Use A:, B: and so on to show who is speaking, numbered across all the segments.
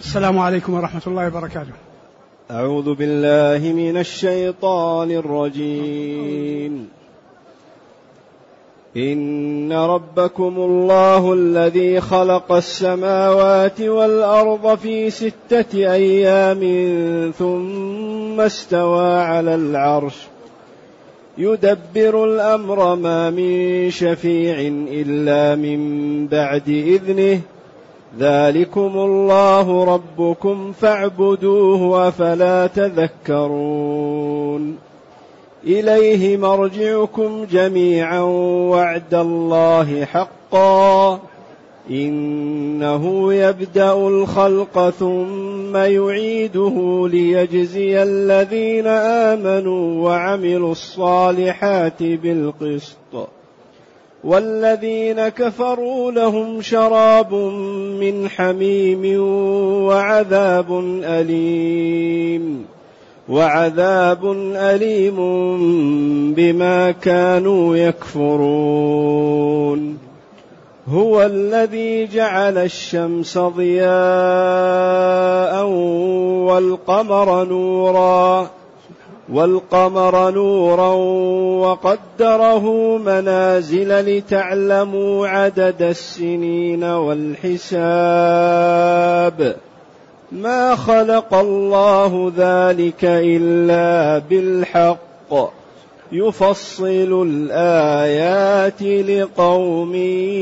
A: السلام عليكم ورحمة الله وبركاته.
B: أعوذ بالله من الشيطان الرجيم. إن ربكم الله الذي خلق السماوات والأرض في 6 أيام ثم استوى على العرش يدبر الأمر ما من شفيع إلا من بعد إذنه ذلكم الله ربكم فاعبدوه أفلا تذكرون. إليه مرجعكم جميعا وعد الله حقا إنه يبدأ الخلق ثم يعيده ليجزي الذين آمنوا وعملوا الصالحات بالقسط والذين كفروا لهم شراب من حميم وعذاب أليم بما كانوا يكفرون. هو الذي جعل الشمس ضياء والقمر نورا وقدره منازل لتعلموا عدد السنين والحساب ما خلق الله ذلك إلا بالحق يفصل الآيات لقوم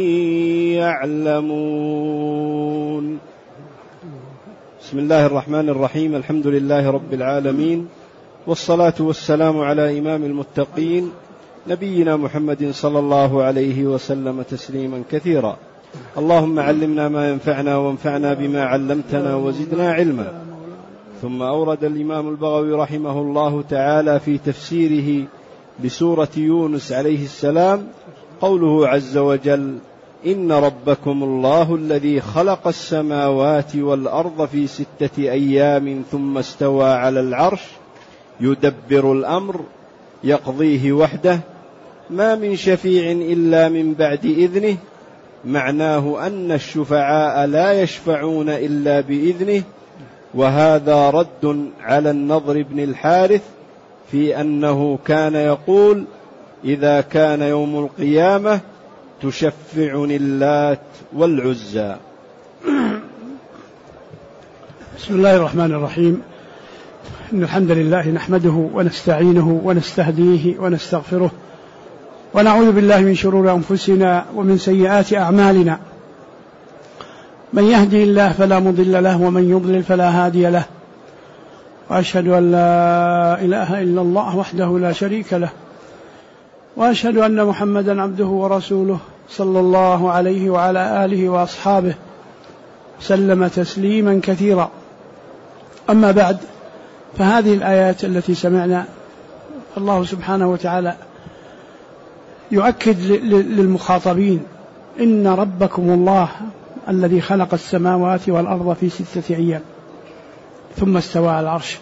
B: يعلمون. بسم الله الرحمن الرحيم. الحمد لله رب العالمين، والصلاة والسلام على إمام المتقين نبينا محمد صلى الله عليه وسلم تسليما كثيرا. اللهم علمنا ما ينفعنا وانفعنا بما علمتنا وزدنا علما. ثم أورد الإمام البغوي رحمه الله تعالى في تفسيره لسورة يونس عليه السلام قوله عز وجل: إن ربكم الله الذي خلق السماوات والأرض في 6 أيام ثم استوى على العرش يدبر الأمر يقضيه وحده ما من شفيع إلا من بعد إذنه. معناه أن الشفعاء لا يشفعون إلا بإذنه، وهذا رد على النضر بن الحارث في أنه كان يقول: إذا كان يوم القيامة تشفعني اللات والعزى.
A: بسم الله الرحمن الرحيم. إن الحمد لله نحمده ونستعينه ونستهديه ونستغفره ونعوذ بالله من شرور أنفسنا ومن سيئات أعمالنا. من يهدي الله فلا مضل له ومن يضلل فلا هادي له، وأشهد أن لا إله إلا الله وحده لا شريك له، وأشهد أن محمدا عبده ورسوله صلى الله عليه وعلى آله وأصحابه سلم تسليما كثيرا. أما بعد، فهذه الآيات التي سمعنا الله سبحانه وتعالى يؤكد للمخاطبين: إن ربكم الله الذي خلق السماوات والأرض في 6 أيام ثم استوى على العرش.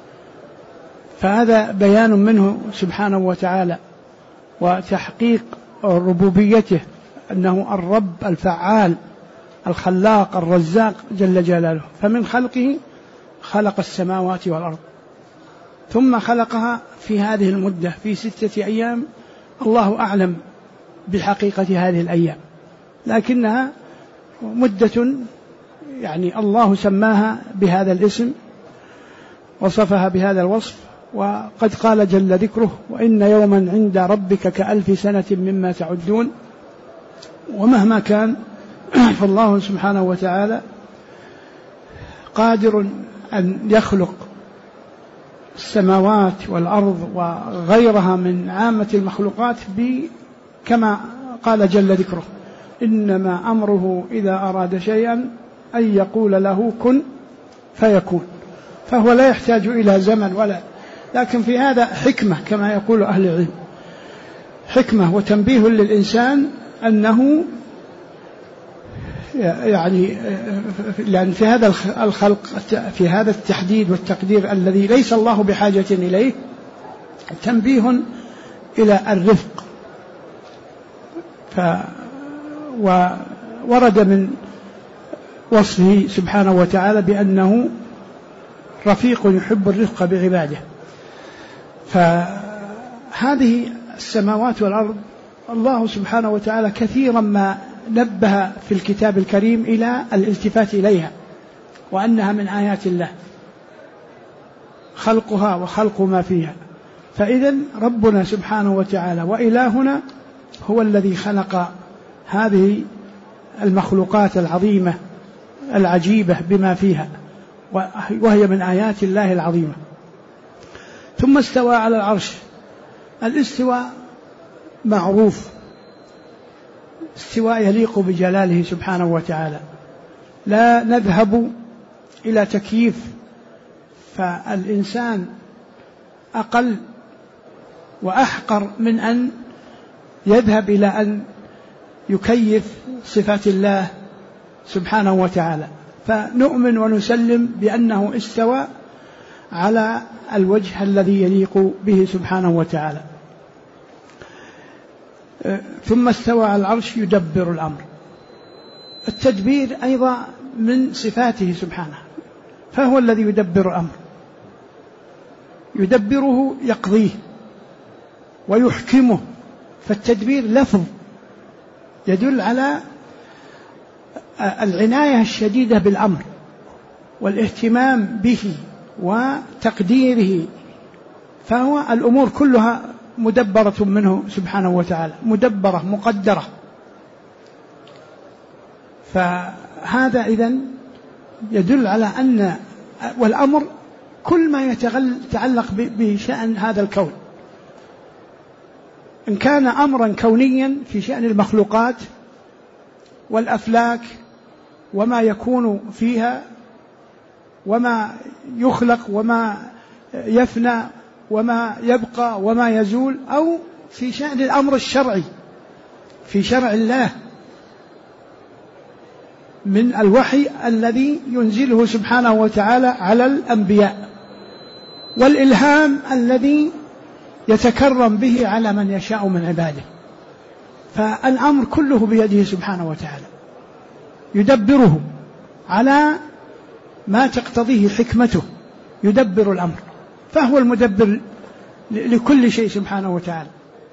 A: فهذا بيان منه سبحانه وتعالى وتحقيق ربوبيته، أنه الرب الفعال الخلاق الرزاق جل جلاله. فمن خلقه خلق السماوات والأرض، ثم خلقها في هذه المدة في 6 أيام. الله أعلم بحقيقة هذه الأيام، لكنها مدة يعني الله سماها بهذا الاسم، وصفها بهذا الوصف. وقد قال جل ذكره: وإن يوما عند ربك كألف سنة مما تعدون. ومهما كان فالله سبحانه وتعالى قادر أن يخلق السماوات والأرض وغيرها من عامة المخلوقات كما قال جل ذكره: إنما أمره إذا أراد شيئا أن يقول له كن فيكون. فهو لا يحتاج إلى زمن لكن في هذا حكمة كما يقول أهل العلم، حكمة وتنبيه للإنسان أنه يعني في هذا الخلق، في هذا التحديد والتقدير الذي ليس الله بحاجة إليه، تنبيه إلى الرفق. وورد من وصفه سبحانه وتعالى بأنه رفيق يحب الرفق بعباده. فهذه السماوات والأرض الله سبحانه وتعالى كثيرا ما نبه في الكتاب الكريم إلى الالتفات إليها، وأنها من آيات الله خلقها وخلق ما فيها. فإذا ربنا سبحانه وتعالى وإلهنا هو الذي خلق هذه المخلوقات العظيمة العجيبة بما فيها، وهي من آيات الله العظيمة. ثم استوى على العرش. الاستواء معروف، استواء يليق بجلاله سبحانه وتعالى، لا نذهب إلى تكييف، فالإنسان أقل وأحقر من أن يذهب إلى أن يكيف صفات الله سبحانه وتعالى. فنؤمن ونسلم بأنه استوى على الوجه الذي يليق به سبحانه وتعالى. ثم استوى على العرش يدبر الأمر. التدبير أيضا من صفاته سبحانه، فهو الذي يدبر الأمر، يدبره يقضيه ويحكمه. فالتدبير لفظ يدل على العناية الشديدة بالأمر والاهتمام به وتقديره، فهو الأمور كلها مدبرة منه سبحانه وتعالى، مدبرة مقدرة. فهذا إذن يدل على أن والأمر كل ما يتعلق بشأن هذا الكون، إن كان أمرا كونيا في شأن المخلوقات والأفلاك وما يكون فيها وما يخلق وما يفنى وما يبقى وما يزول، أو في شأن الأمر الشرعي في شرع الله من الوحي الذي ينزله سبحانه وتعالى على الأنبياء، والإلهام الذي يتكرم به على من يشاء من عباده. فالأمر كله بيده سبحانه وتعالى، يدبره على ما تقتضيه حكمته، يدبر الأمر، فهو المدبر لكل شيء سبحانه وتعالى.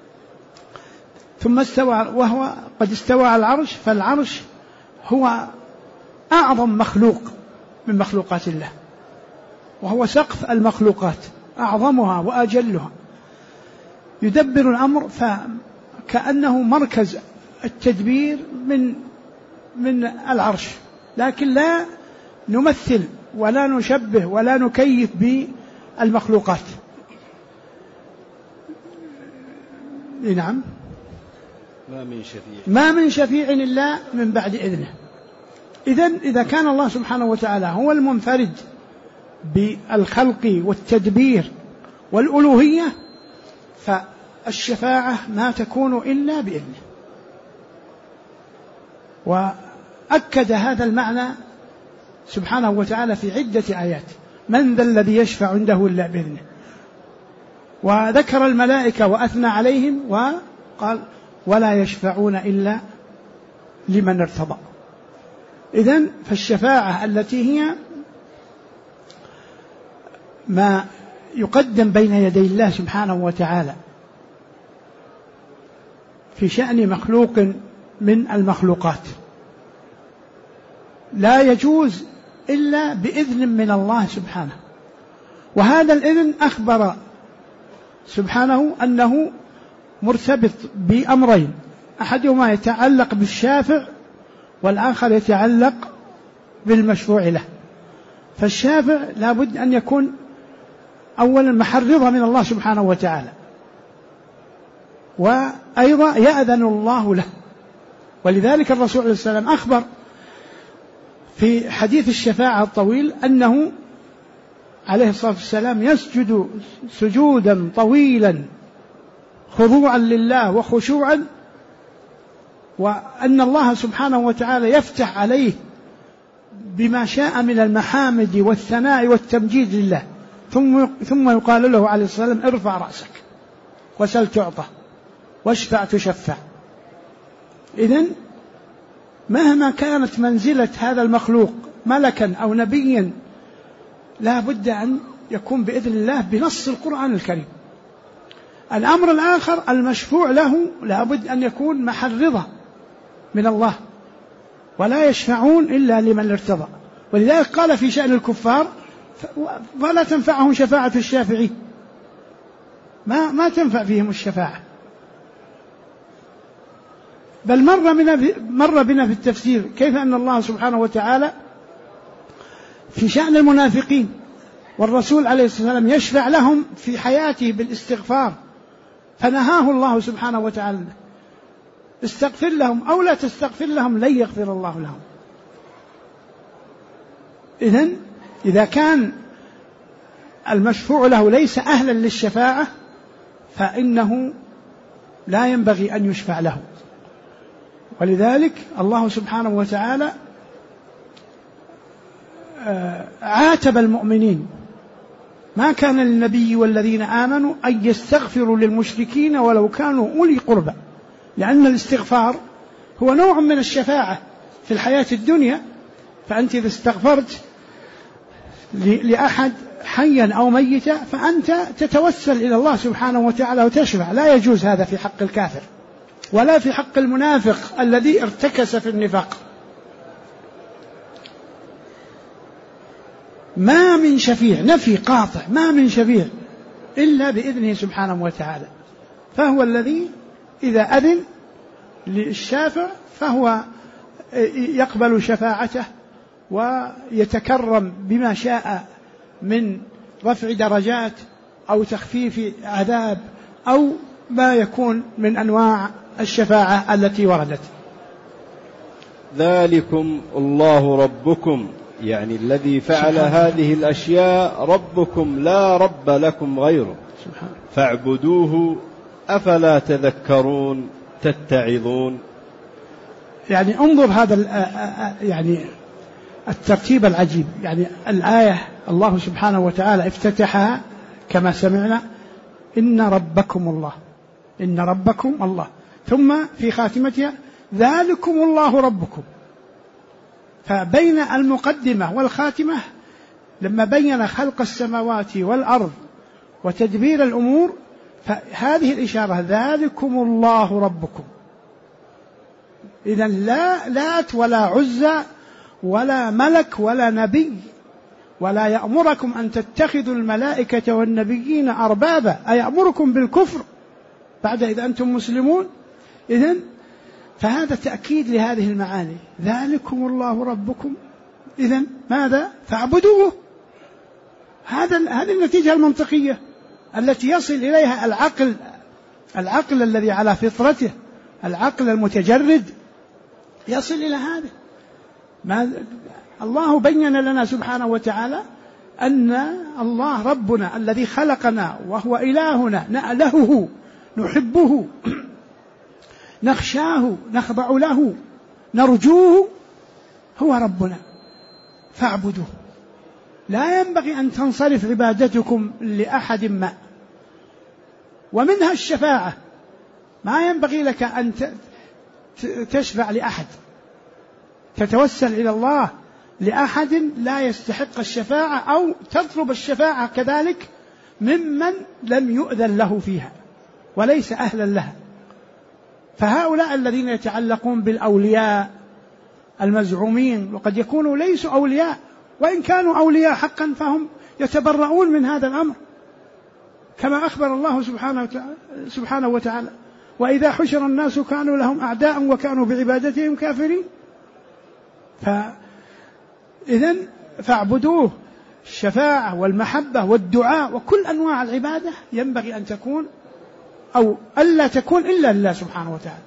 A: ثم استوى، وهو قد استوى على العرش. فالعرش هو أعظم مخلوق من مخلوقات الله، وهو سقف المخلوقات، أعظمها وأجلها. يدبر الأمر، فكأنه مركز التدبير من العرش، لكن لا نمثل ولا نشبه ولا نكيف بالمخلوقات. نعم، ما من شفيع إلا من بعد إذنه. إذا كان الله سبحانه وتعالى هو المنفرد بالخلق والتدبير والألوهية، فالشفاعة ما تكون إلا بإذنه. وأكد هذا المعنى سبحانه وتعالى في عدة آيات: من ذا الذي يشفع عنده إلا بإذنه. وذكر الملائكة وأثنى عليهم وقال: ولا يشفعون إلا لمن ارتضى. إذن فالشفاعة التي هي ما يقدم بين يدي الله سبحانه وتعالى في شأن مخلوق من المخلوقات لا يجوز إلا بإذن من الله سبحانه. وهذا الإذن أخبر سبحانه أنه مرتبط بأمرين: أحدهما يتعلق بالشافع، والآخر يتعلق بالمشفوع له. فالشافع لا بد أن يكون أولا محرضا من الله سبحانه وتعالى، وأيضا يأذن الله له. ولذلك الرسول عليه السلام أخبر في حديث الشفاعة الطويل أنه عليه الصلاة والسلام يسجد سجودا طويلا خضوعا لله وخشوعا، وأن الله سبحانه وتعالى يفتح عليه بما شاء من المحامد والثناء والتمجيد لله، ثم يقال له عليه الصلاة والسلام: ارفع رأسك وسل تعطى واشفع تشفع. إذن مهما كانت منزلة هذا المخلوق ملكا أو نبيا لا بد أن يكون بإذن الله بنص القرآن الكريم. الأمر الآخر المشفوع له لا بد أن يكون محل رضا من الله، ولا يشفعون إلا لمن ارتضى. ولذلك قال في شأن الكفار ولا تنفعهم شفاعة الشافعين، ما تنفع فيهم الشفاعة. بل مر بنا في التفسير كيف أن الله سبحانه وتعالى في شأن المنافقين والرسول عليه الصلاة والسلام يشفع لهم في حياته بالاستغفار، فنهاه الله سبحانه وتعالى استغفر لهم أو لا تستغفر لهم لن يغفر الله لهم. إذا كان المشفوع له ليس أهلا للشفاعة فإنه لا ينبغي أن يشفع له. ولذلك الله سبحانه وتعالى عاتب المؤمنين: ما كان للنبي والذين آمنوا أن يستغفروا للمشركين ولو كانوا أولي قربى، لأن الاستغفار هو نوع من الشفاعة في الحياة الدنيا. فأنت إذا استغفرت لأحد حيا أو ميتا فأنت تتوسل إلى الله سبحانه وتعالى وتشفع. لا يجوز هذا في حق الكافر ولا في حق المنافق الذي ارتكس في النفاق. ما من شفيع، نفي قاطع، ما من شفيع إلا بإذنه سبحانه وتعالى. فهو الذي إذا أذن للشافع فهو يقبل شفاعته ويتكرم بما شاء من رفع درجات أو تخفيف عذاب أو ما يكون من أنواع الشفاعة التي وردت.
B: ذلكم الله ربكم، يعني الذي فعل هذه الأشياء ربكم لا رب لكم غيره فاعبدوه أفلا تذكرون تتعظون.
A: يعني انظر هذا يعني الترتيب العجيب. يعني الآية الله سبحانه وتعالى افتتحها كما سمعنا: إن ربكم الله، إن ربكم الله، ثم في خاتمتها: ذلكم الله ربكم. فبين المقدمة والخاتمة لما بين خلق السماوات والأرض وتدبير الأمور فهذه الإشارة: ذلكم الله ربكم. إذن لا لات ولا عزى ولا ملك ولا نبي ولا يأمركم أن تتخذوا الملائكة والنبيين أربابا، أيأمركم بالكفر بعد إذا أنتم مسلمون. إذن فهذا تأكيد لهذه المعاني: ذلكم الله ربكم. إذن ماذا؟ فاعبدوه. هذه النتيجة المنطقية التي يصل إليها العقل الذي على فطرته، العقل المتجرد يصل إلى هذا. الله بين لنا سبحانه وتعالى أن الله ربنا الذي خلقنا وهو إلهنا، نألهه، نحبه، نخشاه، نخضع له، نرجوه، هو ربنا فاعبدوه. لا ينبغي أن تنصرف عبادتكم لأحد ما، ومنها الشفاعة. ما ينبغي لك أن تشفع لأحد، تتوسل إلى الله لأحد لا يستحق الشفاعة أو تطلب الشفاعة كذلك ممن لم يؤذن له فيها وليس أهلا لها. فهؤلاء الذين يتعلقون بالأولياء المزعومين وقد يكونوا ليسوا أولياء، وإن كانوا أولياء حقا فهم يتبرؤون من هذا الأمر كما أخبر الله سبحانه وتعالى: وإذا حشر الناس كانوا لهم أعداء وكانوا بعبادتهم كافرين. إذن فاعبدوه. الشفاعة والمحبة والدعاء وكل أنواع العبادة ينبغي أن تكون أو ألا تكون إلا لله سبحانه وتعالى.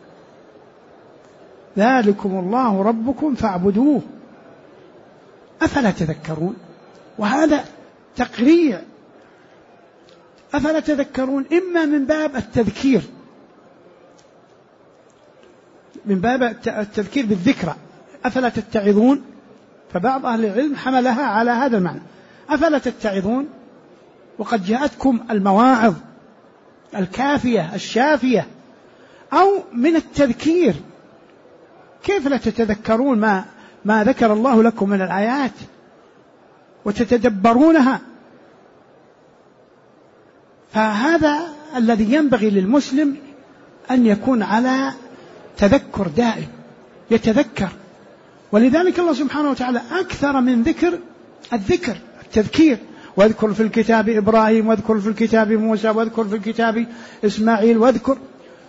A: ذلكم الله ربكم فاعبدوه أفلا تذكرون. وهذا تقريع. أفلا تذكرون إما من باب التذكير، من باب التذكير بالذكرى، أفلا تتعظون. فبعض أهل العلم حملها على هذا المعنى: أفلا تتعظون وقد جاءتكم المواعظ الكافية الشافية، أو من التذكير كيف لا تتذكرون ما ذكر الله لكم من الآيات وتتدبرونها؟ فهذا الذي ينبغي للمسلم أن يكون على تذكر دائم، يتذكر. ولذلك الله سبحانه وتعالى أكثر من التذكير. واذكر في الكتاب إبراهيم، واذكر في الكتاب موسى، واذكر في الكتاب إسماعيل، واذكر.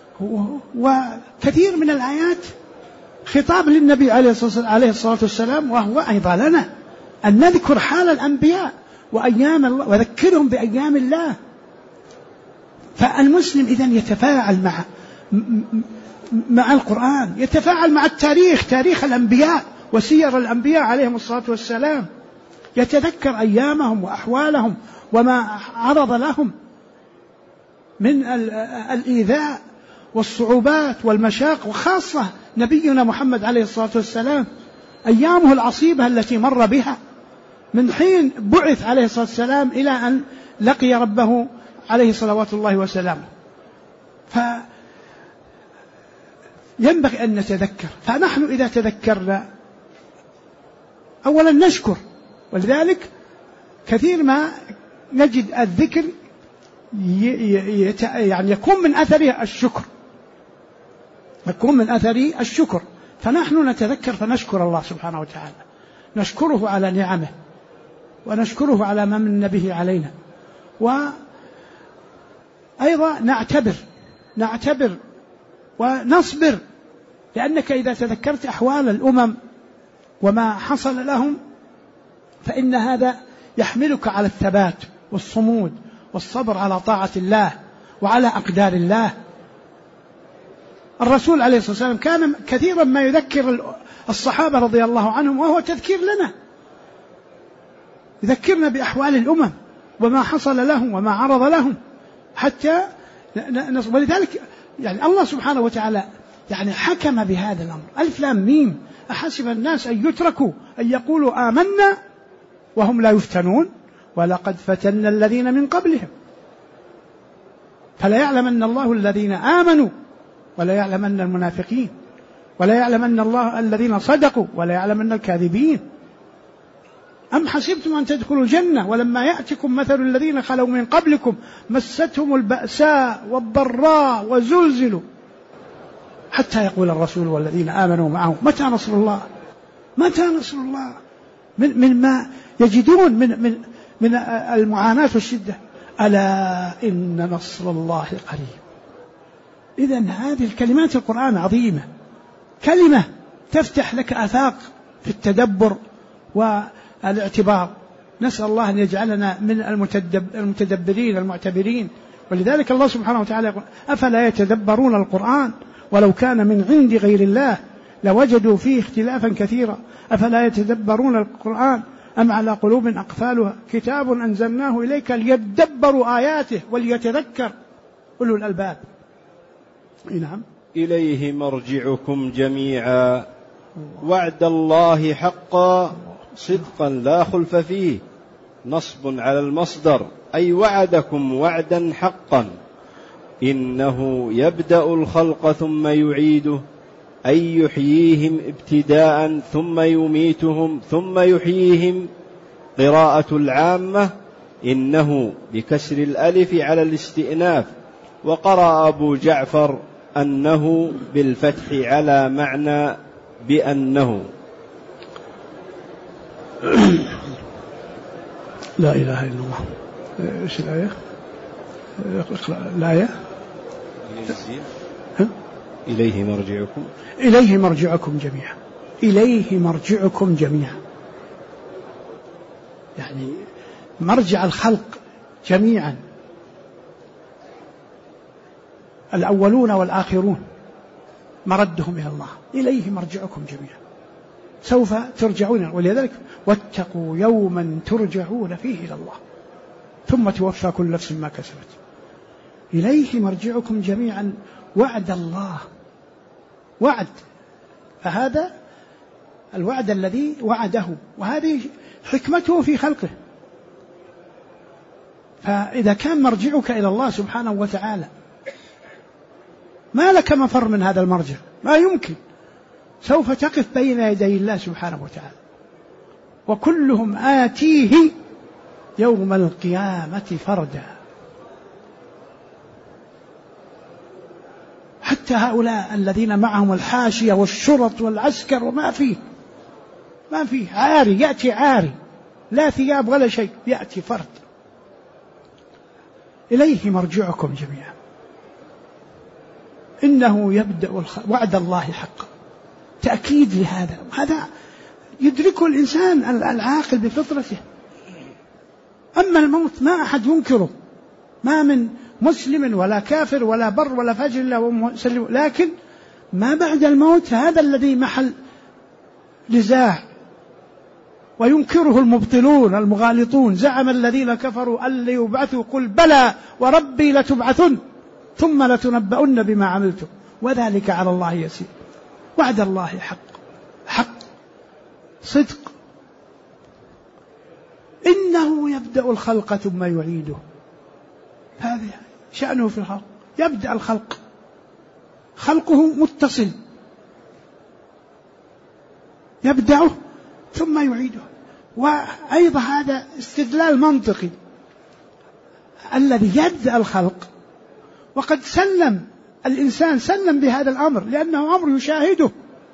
A: وكثير من الآيات خطاب للنبي عليه الصلاة والسلام، وهو أيضا لنا أن نذكر حال الأنبياء وأيام الله، وذكرهم بأيام الله. فالمسلم إذن يتفاعل مع القرآن، يتفاعل مع تاريخ الأنبياء وسير الأنبياء عليهم الصلاة والسلام، يتذكر أيامهم وأحوالهم وما عرض لهم من الإيذاء والصعوبات والمشاق، وخاصة نبينا محمد عليه الصلاة والسلام أيامه العصيبة التي مر بها من حين بعث عليه الصلاة والسلام إلى أن لقي ربه عليه صلوات الله وسلامه. فينبغي أن نتذكر. فنحن إذا تذكرنا أولا نشكر، ولذلك كثير ما نجد الذكر يعني يكون من أثره الشكر، فنحن نتذكر فنشكر الله سبحانه وتعالى، نشكره على نعمه ونشكره على ما من به علينا. وأيضا نعتبر ونصبر، لأنك إذا تذكرت أحوال الأمم وما حصل لهم فإن هذا يحملك على الثبات والصمود والصبر على طاعة الله وعلى أقدار الله. الرسول عليه الصلاة والسلام كان كثيرا ما يذكر الصحابة رضي الله عنهم، وهو تذكير لنا، يذكرنا بأحوال الأمم وما حصل لهم وما عرض لهم حتى ولذلك يعني الله سبحانه وتعالى يعني حكم بهذا الأمر. ألف لام ميم، أحسب الناس أن يتركوا أن يقولوا آمنا وهم لا يفتنون ولقد فتنا الذين من قبلهم فلا يعلمن الله الذين آمنوا ولا يعلمن المنافقين ولا يعلمن الله الذين صدقوا ولا يعلمن الكاذبين. أم حسبتم أن تدخلوا الجنة ولما يأتكم مثل الذين خلوا من قبلكم مستهم البأساء والضراء وزلزلوا حتى يقول الرسول والذين آمنوا معه متى نصر الله، متى نصر الله، من ما يجدون من المعاناة والشدة. ألا إن نصر الله قريب. إذن هذه الكلمات القرآن عظيمة، كلمة تفتح لك آفاق في التدبر والاعتبار. نسأل الله أن يجعلنا من المتدبرين المعتبرين. ولذلك الله سبحانه وتعالى يقول أفلا يتدبرون القرآن ولو كان من عند غير الله لوجدوا فيه اختلافا كثيرا أفلا يتدبرون القرآن أم على قلوب أقفالها كتاب أنزلناه إليك ليدبروا آياته وليتذكر أولو الألباب. نعم.
B: إليه مرجعكم جميعا وعد الله حقا صدقا لا خلف فيه، نصب على المصدر أي وعدكم وعدا حقا. إنه يبدأ الخلق ثم يعيده أي يحييهم ابتداء ثم يميتهم ثم يحييهم. قراءة العامة إنه بكسر الألف على الاستئناف، وقرأ أبو جعفر أنه بالفتح على معنى بأنه.
A: لا إله إلا الله. إيش الآية؟ اقرأ الآية.
B: إليه مرجعكم.
A: إليه مرجعكم جميعا. إليه مرجعكم جميعا، يعني مرجع الخلق جميعا، الأولون والآخرون مردهم إلى الله. إليه مرجعكم جميعا سوف ترجعون. ولذلك واتقوا يوما ترجعون فيه إلى الله ثم توفى كل نفس ما كسبت. إليه مرجعكم جميعا وعد الله، وعد، فهذا الوعد الذي وعده، وهذه حكمته في خلقه. فإذا كان مرجعك إلى الله سبحانه وتعالى ما لك مفر من هذا المرجع، ما يمكن. سوف تقف بين يدي الله سبحانه وتعالى، وكلهم آتيه يوم القيامة فردا. حتى هؤلاء الذين معهم الحاشية والشرط والعسكر وما فيه عاري، يأتي عاري لا ثياب ولا شيء، يأتي فرد. إليه مرجعكم جميعا، إنه يبدأ وعد الله حقا، تأكيد لهذا. هذا يدركه الإنسان العاقل بفطرته. أما الموت ما أحد ينكره، ما من مسلم ولا كافر ولا بر ولا فاجر إلا ومسلم، لكن ما بعد الموت هذا الذي محل نزاع، وينكره المبطلون المغالطون. زعم الذين كفروا أن ليبعثوا، قل بلى وربي لتبعثن ثم لتنبؤن بما عملتم وذلك على الله يسير. وعد الله حق صدق. إنه يبدأ الخلق ثم يعيده، هذا شأنه في الخلق. يبدأ الخلق، خلقه متصل، يبدأه ثم يعيده. وأيضا هذا استدلال منطقي، الذي يبدأ الخلق وقد سلم الإنسان، سلم بهذا الأمر لأنه أمر يشاهده.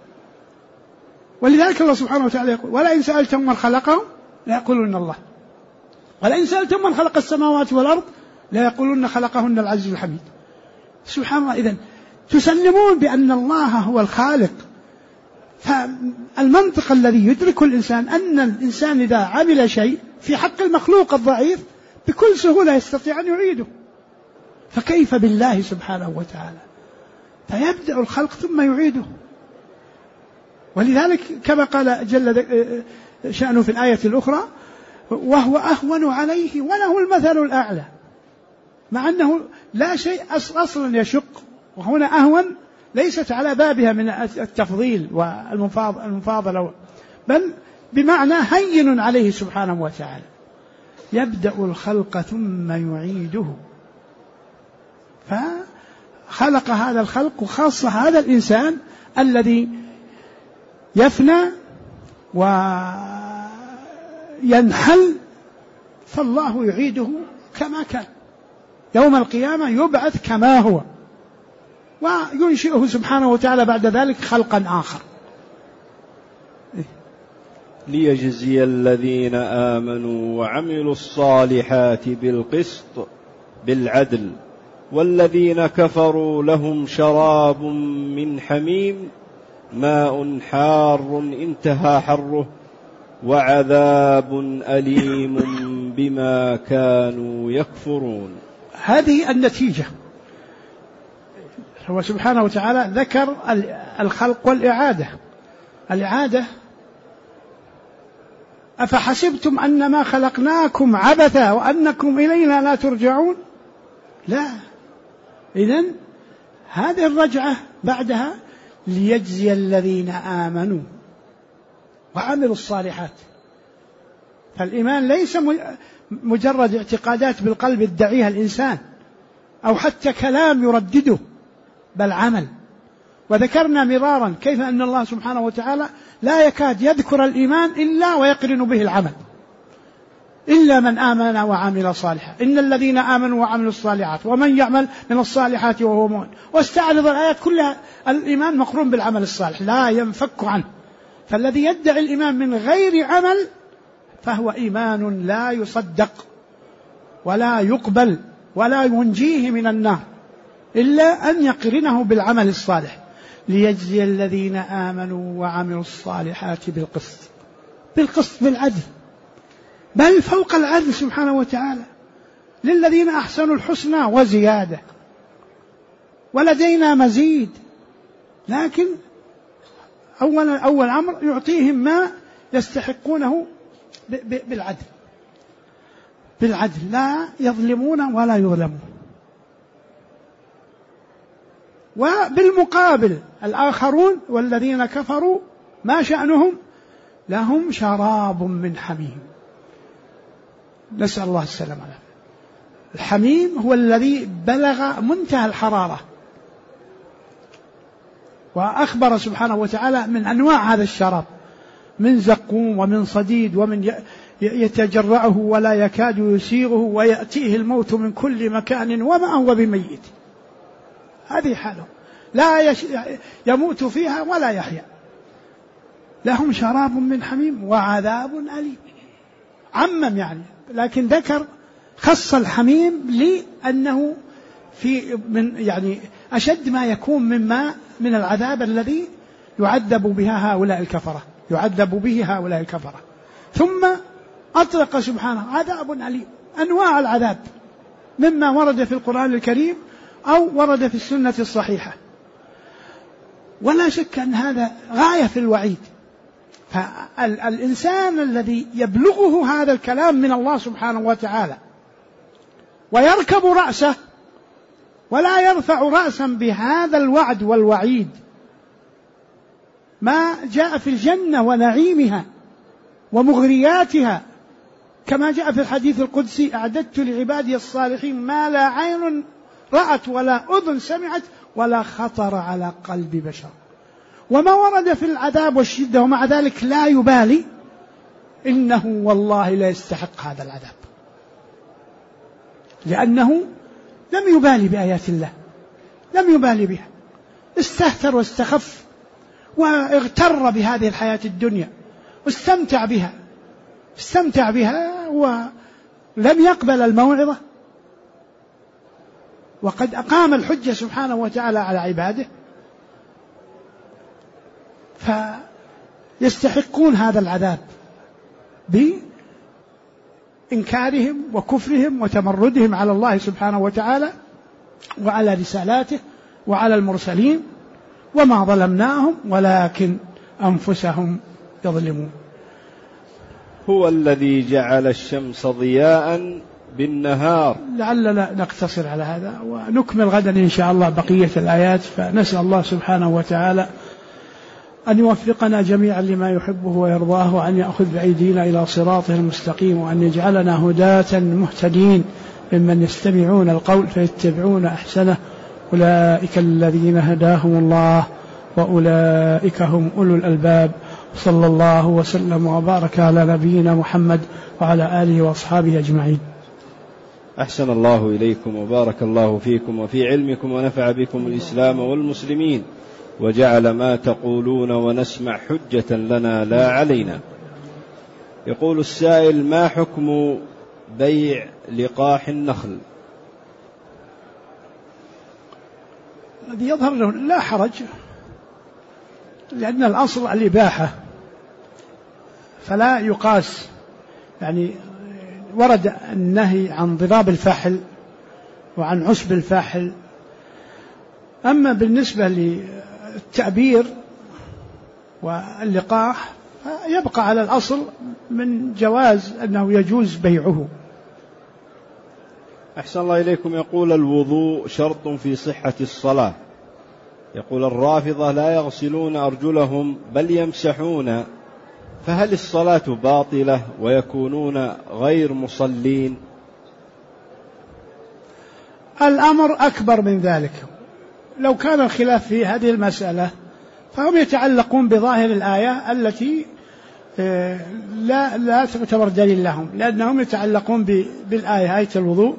A: ولذلك الله سبحانه وتعالى يقول: ولئن سألتم من خلقهم ليقولون الله، ولئن سألتم من خلق السماوات والأرض ليقولون خلقهن العزيز الحميد. سبحان الله. إذن تسلمون بأن الله هو الخالق. فالمنطق الذي يدرك الإنسان أن الإنسان إذا عمل شيء في حق المخلوق الضعيف بكل سهولة يستطيع أن يعيده، فكيف بالله سبحانه وتعالى؟ فيبدأ الخلق ثم يعيده. ولذلك كما قال جل شأنه في الآية الأخرى: وهو أهون عليه وله المثل الأعلى. مع أنه لا شيء أصلا يشق، وهنا أهون ليست على بابها من التفضيل والمفاضلة، بل بمعنى هين عليه سبحانه وتعالى. يبدأ الخلق ثم يعيده. فخلق هذا الخلق، وخاصة هذا الإنسان الذي يفنى وينحل، فالله يعيده كما كان. يوم القيامة يبعث كما هو، وينشئه سبحانه وتعالى بعد ذلك خلقا آخر.
B: ليجزي الذين آمنوا وعملوا الصالحات بالقسط بالعدل، والذين كفروا لهم شراب من حميم ماء حار انتهى حره وعذاب أليم بما كانوا يكفرون.
A: هذه النتيجة. هو سبحانه وتعالى ذكر الخلق والإعادة. الإعادة: أفحسبتم أنما خلقناكم عبثا وأنكم إلينا لا ترجعون؟ لا. إذن هذه الرجعة بعدها ليجزي الذين آمنوا وعملوا الصالحات. فالإيمان ليس مجرد اعتقادات بالقلب يدعيها الإنسان أو حتى كلام يردده، بل عمل. وذكرنا مرارا كيف أن الله سبحانه وتعالى لا يكاد يذكر الإيمان إلا ويقرن به العمل، إلا من آمن وعمل صالحا، إن الذين آمنوا وعملوا الصالحات ومن يعمل من الصالحات وهو مؤمن. واستعرض الآيات كلها الإيمان مقرون بالعمل الصالح، لا ينفك عنه. فالذي يدعي الإيمان من غير عمل فهو إيمان لا يصدق ولا يقبل ولا ينجيه من النار إلا أن يقرنه بالعمل الصالح. ليجزي الذين آمنوا وعملوا الصالحات بالقسط بالعدل، بل فوق العدل سبحانه وتعالى. للذين أحسنوا الحسنى وزيادة، ولدينا مزيد. لكن أول أمر يعطيهم ما يستحقونه بالعدل، لا يظلمون ولا يظلمون. وبالمقابل الآخرون والذين كفروا ما شأنهم؟ لهم شراب من حميم، نسأل الله السلامة. الحميم هو الذي بلغ منتهى الحرارة، وأخبر سبحانه وتعالى من أنواع هذا الشراب، من زقوم ومن صديد ومن يتجرعه ولا يكاد يسيغه ويأتيه الموت من كل مكان وما هو بميت. هذه حاله، لا يموت فيها ولا يحيا. لهم شراب من حميم وعذاب أليم. عمم يعني، لكن ذكر خص الحميم لأنه في من يعني أشد ما يكون من العذاب الذي يعذب بها هؤلاء الكفرة، يعذب به هؤلاء الكفرة. ثم أطلق سبحانه عذاب أليم، أنواع العذاب مما ورد في القرآن الكريم أو ورد في السنة الصحيحة. ولا شك أن هذا غاية في الوعيد. فالإنسان الذي يبلغه هذا الكلام من الله سبحانه وتعالى ويركب رأسه ولا يرفع رأسا بهذا الوعد والوعيد، ما جاء في الجنة ونعيمها ومغرياتها، كما جاء في الحديث القدسي: أعددت لعبادي الصالحين ما لا عين رأت ولا أذن سمعت ولا خطر على قلب بشر. وما ورد في العذاب والشدة ومع ذلك لا يبالي، إنه والله لا يستحق هذا العذاب، لأنه لم يبالي بآيات الله، لم يبالي بها، استهتر واستخف واغتر بهذه الحياة الدنيا واستمتع بها ولم يقبل الموعظة، وقد أقام الحجة سبحانه وتعالى على عباده. فيستحقون هذا العذاب بإنكارهم وكفرهم وتمردهم على الله سبحانه وتعالى وعلى رسالاته وعلى المرسلين. وما ظلمناهم ولكن أنفسهم يظلمون.
B: هو الذي جعل الشمس ضياء بالنهار.
A: لعلنا نقتصر على هذا ونكمل غدا إن شاء الله بقية الآيات. فنسأل الله سبحانه وتعالى أن يوفقنا جميعا لما يحبه ويرضاه، وأن يأخذ بأيدينا إلى صراطه المستقيم، وأن يجعلنا هداة مهتدين ممن يستمعون القول فيتبعون أحسنه. أولئك الذين هداهم الله وأولئك هم أولو الألباب. صلى الله وسلم وبارك على نبينا محمد وعلى آله وأصحابه أجمعين.
B: أحسن الله إليكم وبارك الله فيكم وفي علمكم ونفع بكم الإسلام والمسلمين، وجعل ما تقولون ونسمع حجة لنا لا علينا. يقول السائل: ما حكم بيع لقاح النخل؟
A: الذي يظهر له لا حرج، لأن الأصل الإباحة، فلا يقاس. يعني ورد النهي عن ضراب الفحل وعن عشب الفحل. أما بالنسبة للتعبير واللقاح يبقى على الأصل من جواز أنه يجوز بيعه.
B: أحسن الله إليكم. يقول: الوضوء شرط في صحة الصلاة. يقول: الرافضة لا يغسلون أرجلهم بل يمسحون، فهل الصلاة باطلة ويكونون غير مصلين؟
A: الأمر أكبر من ذلك. لو كان الخلاف في هذه المسألة فهم يتعلقون بظاهر الآية التي لا تعتبر دليل لهم، لأنهم يتعلقون بالآية، آية الوضوء: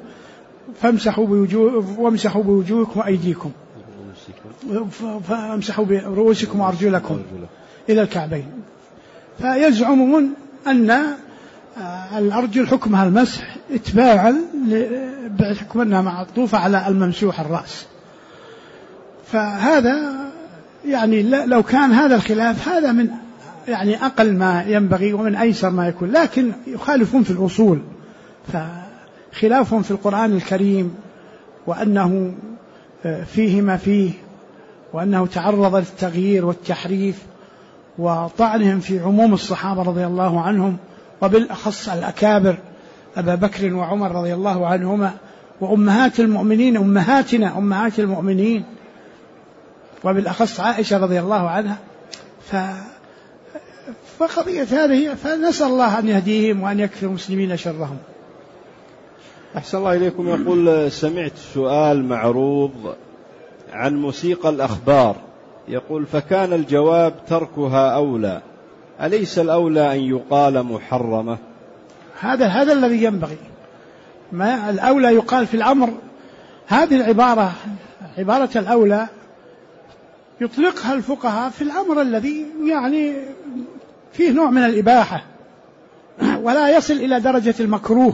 A: وامسحوا بوجوهكم وأيديكم، فامسحوا برؤوسكم وأرجلكم إلى الكعبين. فيزعمون أن الأرجل حكمها المسح اتباعا بحكم أنها معطوفة على الممسوح الرأس. فهذا يعني لو كان هذا الخلاف هذا من يعني أقل ما ينبغي ومن أيسر ما يكون، لكن يخالفون في الأصول. فخلافهم في القرآن الكريم وأنه فيه ما فيه، وأنه تعرض للتغيير والتحريف، وطعنهم في عموم الصحابة رضي الله عنهم، وبالأخص الأكابر أبا بكر وعمر رضي الله عنهما، وأمهات المؤمنين أمهاتنا أمهات المؤمنين، وبالأخص عائشة رضي الله عنها. فقضية هذه، فنسأل الله أن يهديهم وأن يكفي المسلمين شرهم.
B: أحسن الله إليكم. يقول: سمعت سؤال معروض عن موسيقى الأخبار يقول: فكان الجواب تركها أولى، أليس الأولى أن يقال محرمة؟
A: هذا الذي ينبغي، ما الأولى يقال في الأمر. هذه العبارة، عبارة الأولى، يطلقها الفقهاء في الأمر الذي يعني فيه نوع من الإباحة ولا يصل إلى درجة المكروه.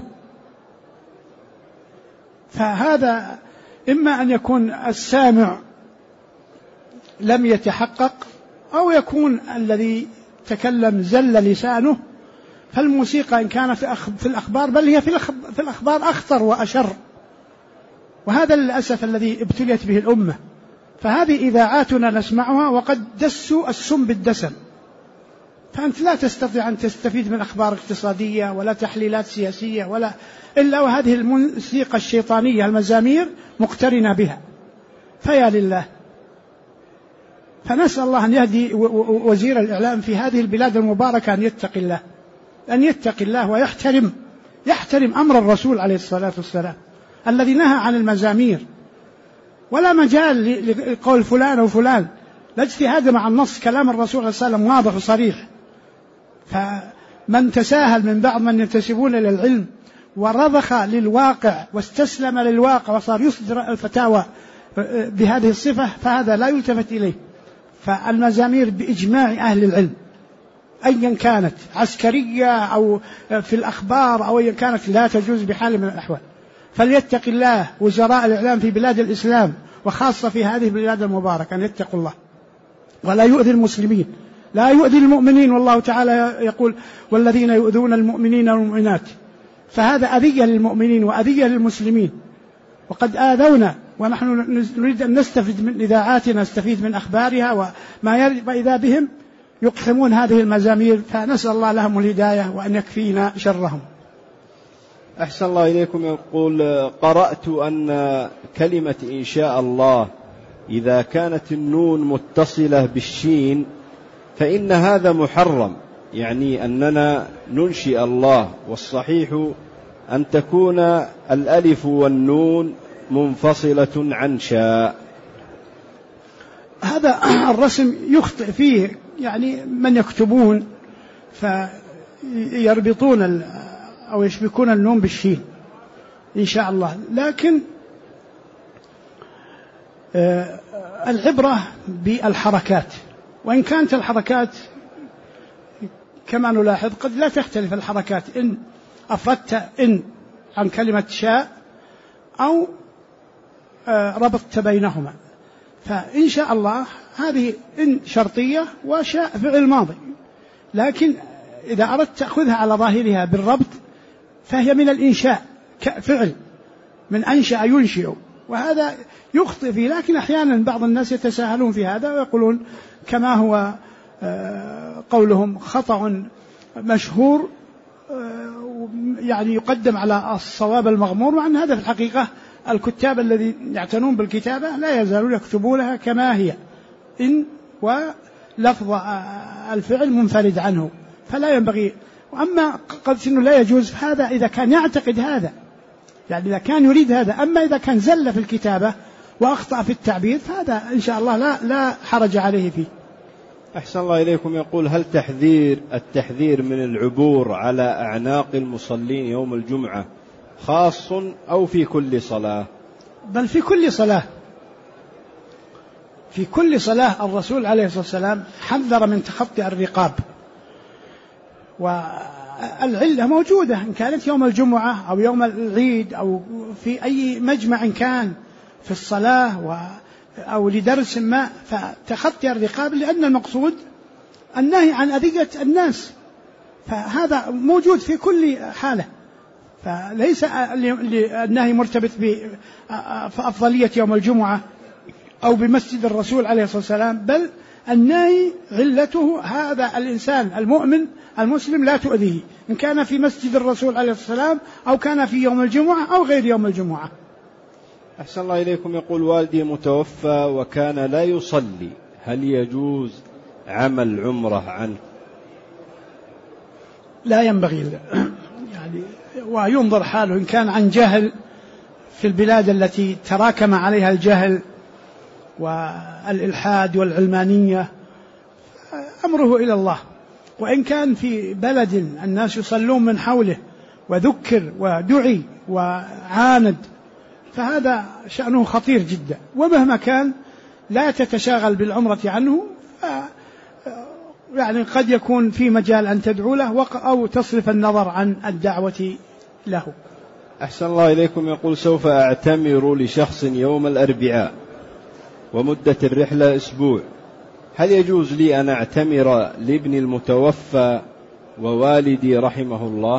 A: فهذا إما أن يكون السامع لم يتحقق، أو يكون الذي تكلم زل لسانه. فالموسيقى إن كان في الأخبار، بل هي في الأخبار أخطر وأشر، وهذا للأسف الذي ابتليت به الأمة. فهذه إذاعاتنا نسمعها وقد دسوا السم بالدسم، فأنت لا تستطيع أن تستفيد من أخبار اقتصادية ولا تحليلات سياسية ولا إلا وهذه الموسيقى الشيطانية المزامير مقترنة بها. فيا لله. فنسأل الله أن يهدي وزير الإعلام في هذه البلاد المباركة أن يتقي الله ويحترم أمر الرسول عليه الصلاة والسلام الذي نهى عن المزامير. ولا مجال لقول فلان أو فلان، لا اجتهاد مع النص. كلام الرسول عليه الصلاة والسلام واضح وصريح. فمن تساهل من بعض من ينتسبون إلى العلم ورضخ للواقع واستسلم للواقع وصار يصدر الفتاوى بهذه الصفة، فهذا لا يلتفت إليه. فالمزامير بإجماع أهل العلم أيا كانت عسكرية أو في الأخبار أو أيا كانت لا تجوز بحال من الأحوال. فليتق الله وزراء الإعلام في بلاد الإسلام وخاصة في هذه البلاد المباركة، أن يتقوا الله ولا يؤذي المسلمين، لا يؤذي المؤمنين. والله تعالى يقول: والذين يؤذون المؤمنين والمؤمنات. فهذا أذية للمؤمنين وأذية للمسلمين، وقد آذونا، ونحن نريد أن نستفيد من إذاعاتنا، نستفيد من أخبارها وإذا بهم يقحمون هذه المزامير. فنسأل الله لهم الهداية وأن يكفينا شرهم.
B: أحسن الله إليكم. يقول: قرأت أن كلمة إن شاء الله إذا كانت النون متصلة بالشين فإن هذا محرم، يعني أننا ننشئ الله، والصحيح أن تكون الألف والنون منفصلة عن شاء.
A: هذا الرسم يخطئ فيه يعني من يكتبون فيربطون أو يشبكون النون بالشين إن شاء الله. لكن العبرة بالحركات، وإن كانت الحركات كما نلاحظ قد لا تختلف الحركات، إن أفردت إن عن كلمة شاء أو ربطت بينهما. فإن شاء الله هذه إن شرطية وشاء فعل ماضي، لكن إذا أردت تأخذها على ظاهرها بالربط فهي من الإنشاء كفعل، من أنشأ ينشئ، وهذا يخطئ فيه. لكن أحيانا بعض الناس يتساهلون في هذا ويقولون كما هو قولهم خطأ مشهور يعني يقدم على الصواب المغمور، وعن هذا في الحقيقة الكتاب الذي يعتنون بالكتابة لا يزالون يكتبونها كما هي، إن ولفظ الفعل منفرد عنه، فلا ينبغي. وأما قد إنه لا يجوز، هذا إذا كان يعتقد هذا، يعني إذا كان يريد هذا. أما إذا كان زل في الكتابة وأخطأ في التعبير فهذا إن شاء الله لا حرج عليه فيه.
B: أحسن الله إليكم. يقول: هل التحذير من العبور على أعناق المصلين يوم الجمعة خاص أو في كل صلاة؟
A: بل في كل صلاة. في كل صلاة الرسول عليه الصلاة والسلام حذر من تخطي الرقاب، والعلة موجودة إن كانت يوم الجمعة أو يوم العيد أو في أي مجمع كان في الصلاة أو لدرس ما، فتخطي الرقاب لأن المقصود النهي عن أذية الناس، فهذا موجود في كل حالة. فليس النهي مرتبط بأفضلية يوم الجمعة أو بمسجد الرسول عليه الصلاة والسلام، بل النهي علته هذا الإنسان المؤمن المسلم لا تؤذيه، إن كان في مسجد الرسول عليه الصلاة والسلام أو كان في يوم الجمعة أو غير يوم الجمعة.
B: أحسن الله إليكم. يقول: والدي متوفى وكان لا يصلي، هل يجوز عمل عمره عنه؟
A: لا ينبغي يعني، وينظر حاله إن كان عن جهل في البلاد التي تراكم عليها الجهل والإلحاد والعلمانية، أمره إلى الله. وإن كان في بلد الناس يصلون من حوله وذكر ودعي وعاند فهذا شأنه خطير جدا، ومهما كان لا تتشاغل بالعمرة عنه، يعني قد يكون في مجال أن تدعو له أو تصرف النظر عن الدعوة له.
B: أحسن الله إليكم. يقول: سوف أعتمر لشخص يوم الأربعاء ومدة الرحلة أسبوع، هل يجوز لي أن أعتمر لابن المتوفى ووالدي رحمه الله؟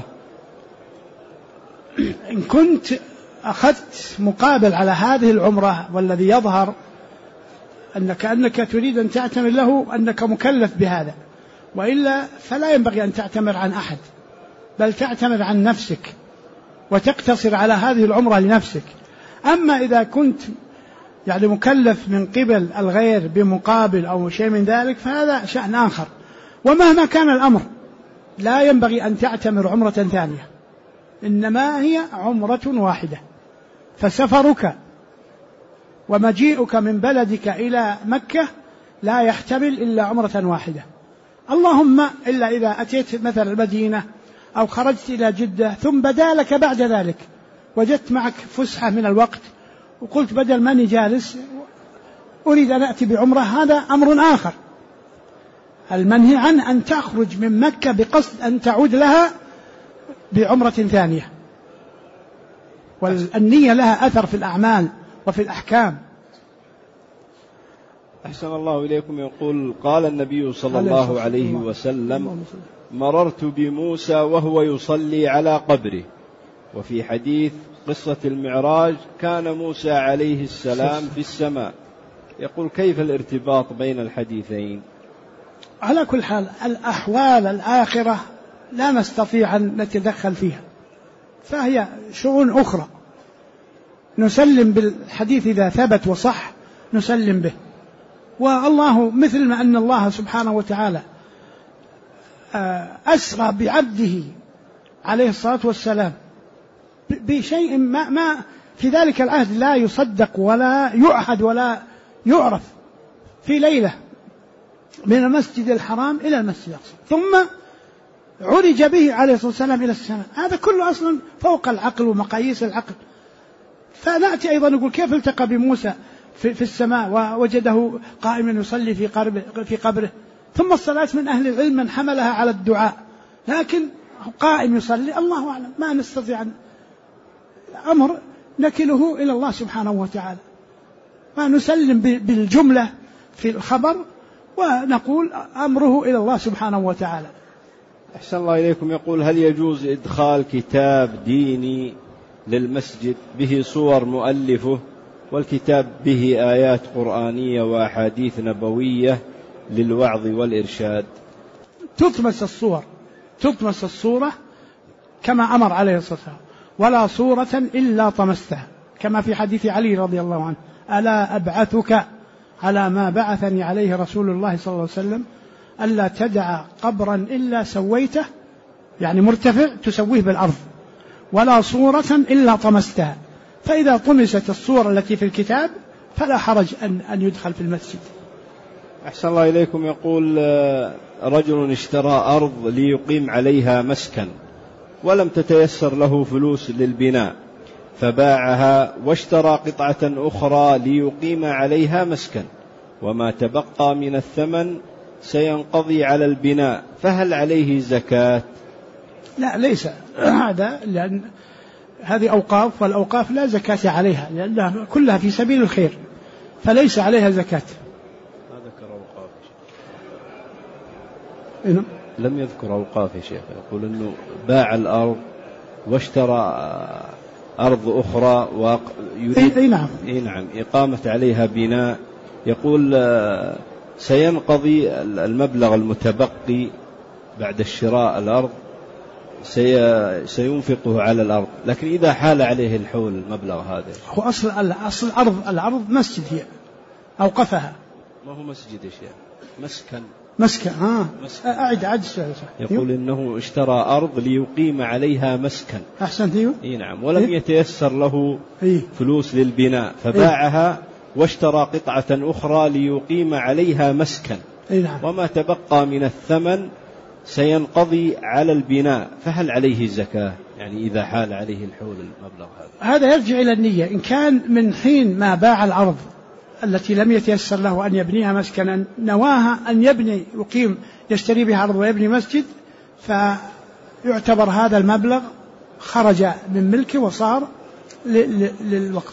A: إن كنت أخذت مقابل على هذه العمرة والذي يظهر أنك تريد أن تعتمر له أنك مكلف بهذا، وإلا فلا ينبغي أن تعتمر عن أحد، بل تعتمر عن نفسك وتقتصر على هذه العمرة لنفسك. أما إذا كنت يعني مكلف من قبل الغير بمقابل أو شيء من ذلك فهذا شأن آخر. ومهما كان الأمر لا ينبغي أن تعتمر عمرة ثانية، إنما هي عمرة واحدة. فسفرك ومجيئك من بلدك إلى مكة لا يحتمل إلا عمرة واحدة، اللهم إلا إذا أتيت مثلا المدينة أو خرجت إلى جدة ثم بدالك بعد ذلك وجدت معك فسحة من الوقت وقلت بدل ماني جالس أريد أن أتي بعمرة، هذا أمر آخر. المنهي عنه أن تخرج من مكة بقصد أن تعود لها بعمرة ثانية، والنية لها أثر في الأعمال وفي الأحكام.
B: أحسن الله إليكم. يقول: قال النبي صلى الله عليه وسلم: مررت بموسى وهو يصلي على قبره. وفي حديث قصة المعراج كان موسى عليه السلام في السماء. يقول: كيف الارتباط بين الحديثين؟
A: على كل حال الأحوال الآخرة لا نستطيع أن نتدخل فيها، فهي شؤون أخرى، نسلم بالحديث إذا ثبت وصح نسلم به. والله مثل ما أن الله سبحانه وتعالى أسرى بعبده عليه الصلاة والسلام بشيء ما في ذلك العهد لا يصدق ولا يعهد ولا يعرف، في ليلة من المسجد الحرام إلى المسجد الأقصى، ثم عرج به عليه الصلاة والسلام إلى السماء. هذا كله أصلا فوق العقل ومقاييس العقل. فنأتي أيضا نقول: كيف التقى بموسى في السماء ووجده قائما يصلي في قبره؟ ثم الصلاة من أهل العلم من حملها على الدعاء، لكن قائم يصلي الله أعلم، ما نستطيع أمر نكله إلى الله سبحانه وتعالى، ما نسلم بالجملة في الخبر ونقول أمره إلى الله سبحانه وتعالى.
B: أحسن الله إليكم. يقول: هل يجوز إدخال كتاب ديني للمسجد به صور مؤلفه والكتاب به آيات قرآنية وأحاديث نبوية للوعظ والإرشاد؟ تطمس الصورة كما أمر عليه الصلاة والسلام: ولا صورة إلا طمستها، كما في حديث علي رضي الله عنه: ألا أبعثك على ما بعثني عليه رسول الله صلى الله عليه وسلم ألا تدع قبرا إلا سويته، يعني مرتفع تسويه بالأرض، ولا صورة إلا طمستها. فإذا طمست الصورة التي في الكتاب فلا حرج أن يدخل في المسجد. أحسن الله إليكم. يقول: رجل اشترى أرض ليقيم عليها مسكن ولم تتيسر له فلوس للبناء، فباعها واشترى قطعة أخرى ليقيم عليها مسكن، وما تبقى من الثمن سينقضي على البناء، فهل عليه زكاة؟
A: لا، ليس هذا، لأن هذه أوقاف، والأوقاف لا زكاة عليها لأنها كلها في سبيل الخير، فليس عليها زكاة.
B: ما ذكر أوقاف
A: إنه
B: لم يذكر أوقاف يا شيخ. يقول أنه باع الأرض واشترى أرض أخرى ويريد نعم إقامة عليها بناء. يقول: سينقضي المبلغ المتبقي بعد الشراء الأرض سينفقه على الأرض، لكن إذا حال عليه الحول المبلغ هذا،
A: هو أصل الأرض مسجد، هي أوقفها.
B: ما هو مسجد يا شيخ، مسكن.
A: أعد السؤال.
B: يقول إنه اشترى أرض ليقيم عليها مسكن.
A: أحسنت.
B: نعم. ولم يتيسر له فلوس للبناء، فباعها واشترى قطعة أخرى ليقيم عليها مسكن، وما تبقى من الثمن سينقضي على البناء، فهل عليه زكاة؟ يعني إذا حال عليه الحول المبلغ
A: هذا يرجع إلى النية. إن كان من حين ما باع الأرض التي لم يتيسر له أن يبنيها مسكنا نواها أن يبني يقيم يشتري بها أرض ويبني مسجد، فيعتبر هذا المبلغ خرج من ملكه وصار للوقف.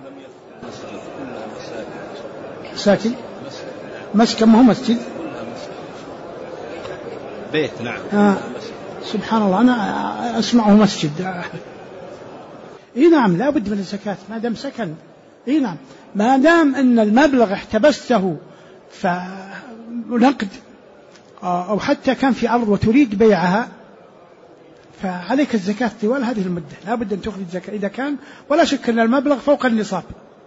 A: ساكن مسكن ما هو مسجد،
B: بيت. نعم.
A: سبحان الله، أنا أسمعه مسجد. نعم لا بد من الزكاة ما دام سكن. نعم ما دام أن المبلغ احتبسته فنقد أو حتى كان في أرض وتريد بيعها فعليك الزكاة طوال هذه المدة، لا بد أن تخرج الزكاة إذا كان، ولا شك أن المبلغ فوق النصاب.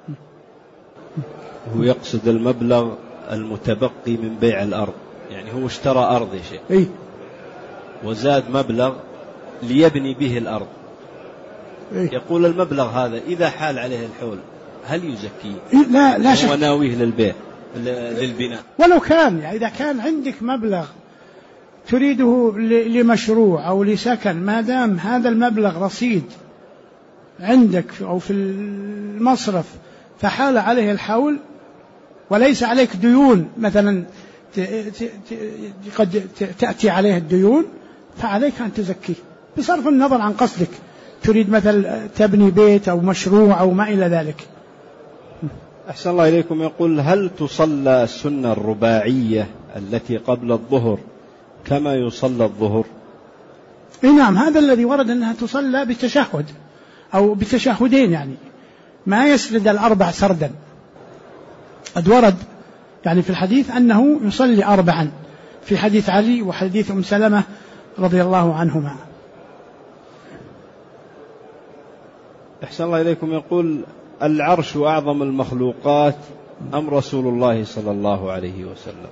B: هو يقصد المبلغ المتبقي من بيع الأرض، يعني هو اشترى أرض يا شيخ وزاد مبلغ ليبني به الأرض، يقول المبلغ هذا إذا حال عليه الحول هل يزكيه؟
A: لا شك،
B: هو ناويه للبيع للبناء.
A: ولو كان يعني إذا كان عندك مبلغ تريده لمشروع أو لسكن، ما دام هذا المبلغ رصيد عندك أو في المصرف فحال عليه الحول وليس عليك ديون مثلا قد تأتي عليه الديون، فعليك أن تزكيه بصرف النظر عن قصدك، تريد مثلا تبني بيت أو مشروع أو ما إلى ذلك.
B: أحسن الله إليكم. يقول هل تصلى السنة الرباعية التي قبل الظهر كما يصلى الظهر؟
A: نعم هذا الذي ورد أنها تصلى بتشهد أو بتشهدين، يعني ما يسرد الأربع سردا. قد ورد يعني في الحديث أنه يصلي أربعا، في حديث علي وحديث أم سلمة رضي الله عنهما.
B: أحسن الله إليكم. يقول العرش أعظم المخلوقات أم رسول الله صلى الله عليه وسلم؟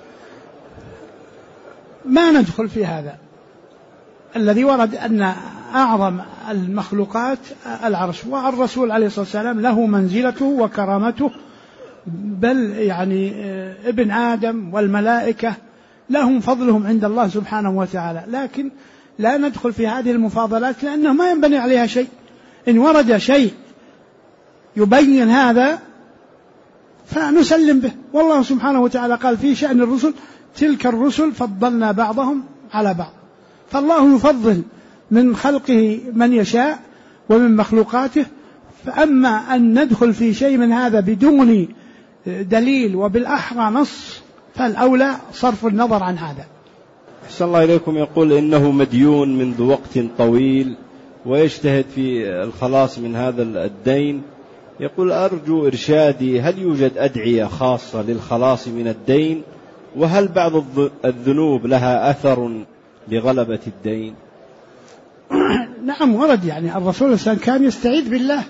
A: ما ندخل في هذا. الذي ورد أن أعظم المخلوقات العرش، والرسول عليه الصلاة والسلام له منزلته وكرامته، بل يعني ابن آدم والملائكة لهم فضلهم عند الله سبحانه وتعالى، لكن لا ندخل في هذه المفاضلات لأنه ما ينبني عليها شيء. إن ورد شيء يبين هذا فنسلم به، والله سبحانه وتعالى قال في شأن الرسل تلك الرسل فضلنا بعضهم على بعض، فالله يفضل من خلقه من يشاء ومن مخلوقاته. فأما أن ندخل في شيء من هذا بدون دليل وبالأحرى نص فالأولى صرف النظر عن هذا.
B: أحسن الله إليكم. يقول إنه مديون منذ وقت طويل ويجتهد في الخلاص من هذا الدين، يقول أرجو إرشادي، هل يوجد أدعية خاصة للخلاص من الدين؟ وهل بعض الذنوب لها أثر لغلبة الدين؟
A: نعم ورد، يعني الرسول صلى الله عليه وسلم كان يستعيذ بالله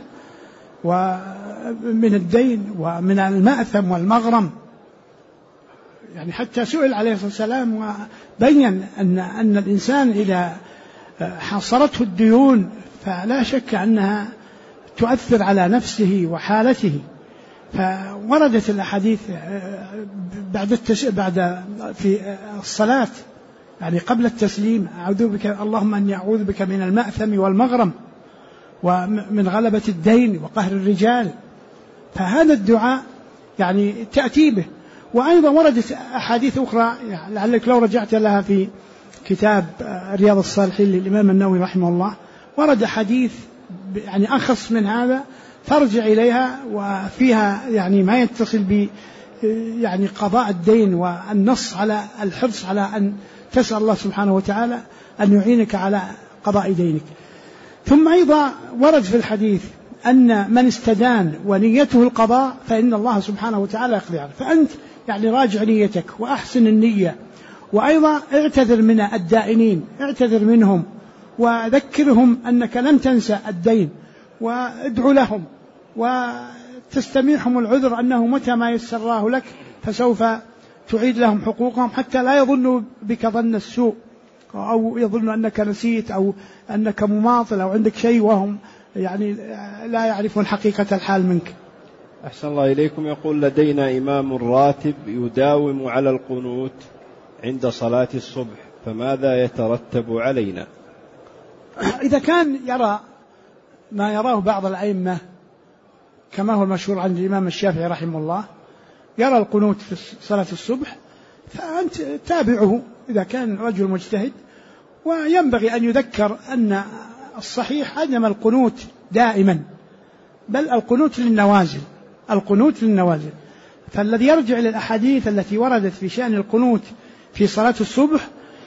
A: ومن الدين ومن المأثم والمغرم، يعني حتى سئل عليه الصلاة والسلام وبين أن الإنسان إذا حصرته الديون فلا شك أنها تؤثر على نفسه وحالته. فوردت الأحاديث بعد في الصلاة يعني قبل التسليم أعوذ بك اللهم أني أعوذ بك من المأثم والمغرم ومن غلبة الدين وقهر الرجال، فهذا الدعاء يعني تأتي به. وأيضا وردت أحاديث أخرى يعني لعلك لو رجعت لها في كتاب رياض الصالحين للإمام النووي رحمه الله ورد حديث يعني أخص من هذا، فارجع إليها وفيها يعني ما يتصل ب يعني قضاء الدين والنص على الحرص على أن تسأل الله سبحانه وتعالى أن يعينك على قضاء دينك. ثم أيضا ورد في الحديث أن من استدان ونيته القضاء فإن الله سبحانه وتعالى يقضي عنه. فأنت يعني راجع نيتك وأحسن النية، وأيضا اعتذر من الدائنين، اعتذر منهم وذكرهم أنك لن تنسى الدين، وادعو لهم وتستميحهم العذر أنه متى ما يسره لك فسوف تعيد لهم حقوقهم، حتى لا يظنوا بك ظن السوء أو يظنوا أنك نسيت أو أنك مماطل أو عندك شيء وهم يعني لا يعرفون حقيقة الحال منك.
B: أحسن الله إليكم. يقول لدينا إمام راتب يداوم على القنوت عند صلاة الصبح، فماذا يترتب علينا؟
A: إذا كان يرى ما يراه بعض الأئمة كما هو المشهور عند الإمام الشافعي رحمه الله، يرى القنوت في صلاة الصبح، فأنت تابعه إذا كان رجل مجتهد. وينبغي أن يذكر أن الصحيح عدم القنوت دائما، بل القنوت للنوازل، القنوت للنوازل. فالذي يرجع للأحاديث التي وردت في شأن القنوت في صلاة الصبح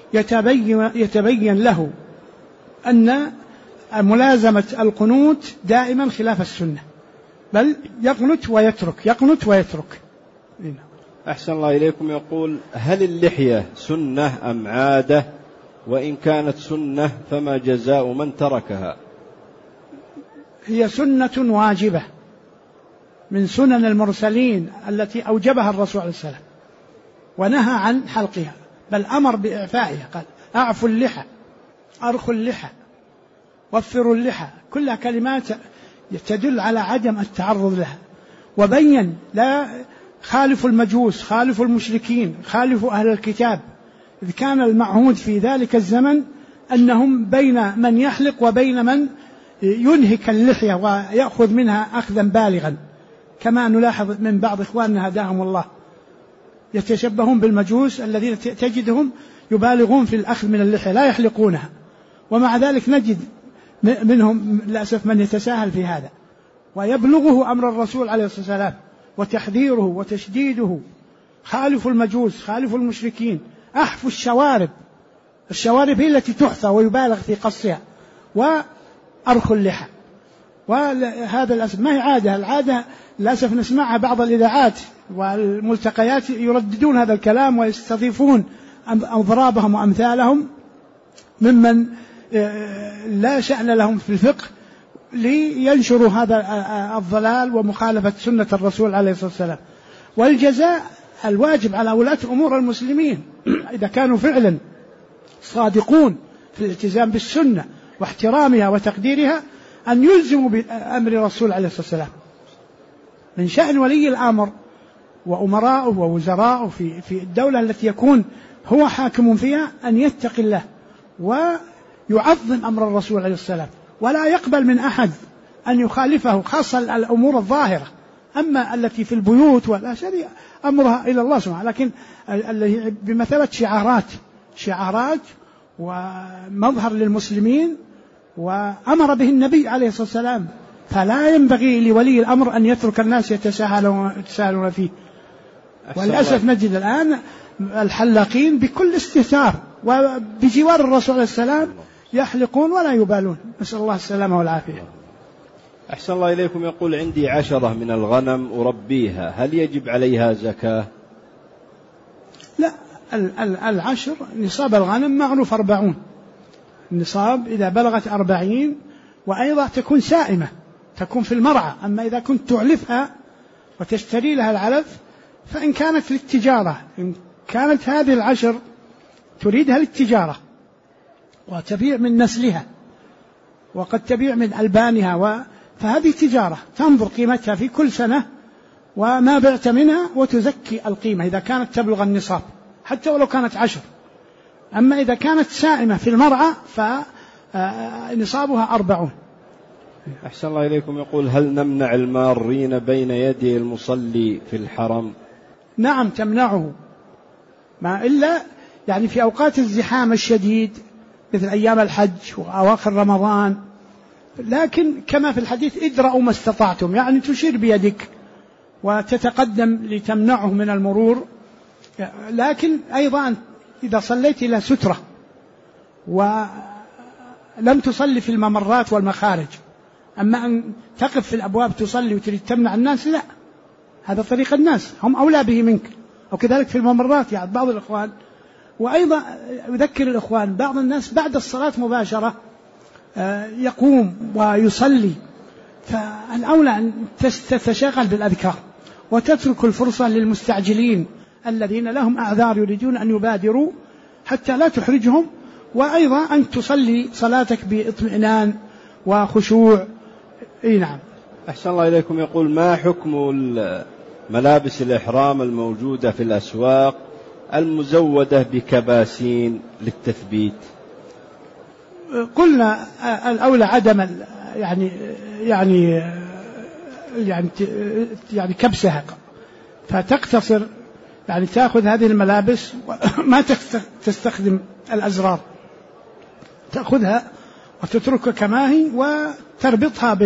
A: يتبين له أن ملازمة القنوت دائما خلاف السنة، بل يقنت ويترك، يقنت ويترك.
B: أحسن الله إليكم. يقول هل اللحية سنة أم عادة؟ وإن كانت سنة فما جزاء من تركها؟
A: هي سنة واجبة من سنن المرسلين التي أوجبها الرسول عليه السلام ونهى عن حلقها، بل أمر بإعفائها، قال أعفوا اللحى، أرخوا اللحى، وفروا اللحى، كلها كلمات تدل على عدم التعرض لها. وبين لا خالفوا المجوس، خالفوا المشركين، خالفوا أهل الكتاب، إذ كان المعهود في ذلك الزمن أنهم بين من يحلق وبين من ينهك اللحية ويأخذ منها أخذا بالغا، كما نلاحظ من بعض إخواننا هداهم الله يتشبهون بالمجوس الذين تجدهم يبالغون في الأخذ من اللحية لا يحلقونها، ومع ذلك نجد منهم للأسف من يتساهل في هذا، ويبلغه أمر الرسول عليه الصلاة والسلام وتحذيره وتشديده. خالفوا المجوس، خالفوا المشركين، أحفوا الشوارب، الشوارب هي التي تحفى ويبالغ في قصها، وأرخوا اللحى. وهذا للأسف ما هي عادة، العادة للأسف نسمعها بعض الإذاعات والملتقيات يرددون هذا الكلام ويستضيفون أضرابهم وأمثالهم ممن لا شأن لهم في الفقه لينشروا هذا الضلال ومخالفة سنة الرسول عليه الصلاة والسلام. والجزاء الواجب على ولاة أمور المسلمين إذا كانوا فعلا صادقون في الالتزام بالسنة واحترامها وتقديرها أن يلزموا بأمر الرسول عليه الصلاة والسلام. من شأن ولي الأمر وأمراءه ووزراءه في الدولة التي يكون هو حاكم فيها أن يتقي الله ويعظم أمر الرسول عليه السلام، ولا يقبل من أحد أن يخالفه، خاصة الأمور الظاهرة. أما التي في البيوت والأشياء أمرها إلى الله سبحانه، لكن بمثابة شعارات ومظهر للمسلمين وأمر به النبي عليه الصلاة والسلام، فلا ينبغي لولي الأمر أن يترك الناس يتساهلون فيه. وللأسف نجد الآن الحلاقين بكل استهتار وبجوار الرسول عليه السلام يحلقون ولا يبالون، نسأل الله السلامة والعافية.
B: أحسن الله إليكم. يقول عندي 10 من الغنم أربيها، هل يجب عليها زكاة؟
A: لا، 10 نصاب الغنم معروف 40 النصاب إذا بلغت 40، وأيضا تكون سائمة، تكون في المرعى. أما إذا كنت تعلفها وتشتري لها العلف فإن كانت للتجارة، إن كانت هذه 10 تريدها للتجارة وتبيع من نسلها وقد تبيع من ألبانها فهذه تجارة تنظر قيمتها في كل سنة وما بعت منها وتزكي القيمة إذا كانت تبلغ النصاب حتى ولو كانت 10. أما إذا كانت سائمة في المرعى فنصابها 40.
B: أحسن الله إليكم. يقول هل نمنع المارين بين يدي المصلي في الحرم؟
A: نعم تمنعه، ما إلا يعني في أوقات الزحام الشديد مثل أيام الحج وأواخر رمضان، لكن كما في الحديث ادرأوا ما استطعتم، يعني تشير بيدك وتتقدم لتمنعه من المرور. لكن أيضا إذا صليت إلى سترة ولم تصلي في الممرات والمخارج، أما أن تقف في الأبواب تصلي وتريد تمنع الناس، لا، هذا طريق الناس، هم أولى به منك. وكذلك في الممرات يعني بعض الإخوان. وأيضا أذكر الإخوان بعض الناس بعد الصلاة مباشرة يقوم ويصلي، فالأولى أن تتشغل بالأذكار وتترك الفرصة للمستعجلين الذين لهم أعذار يريدون أن يبادروا حتى لا تحرجهم، وأيضا أن تصلي صلاتك باطمئنان وخشوع. نعم.
B: أحسن الله إليكم. يقول: ما حكم ملابس الإحرام الموجودة في الأسواق المزودة بكباسين للتثبيت؟
A: قلنا الأولى عدم يعني كبسها، فتقتصر، يعني تأخذ هذه الملابس ما تستخدم الأزرار، تأخذها وتتركها كما هي وتربطها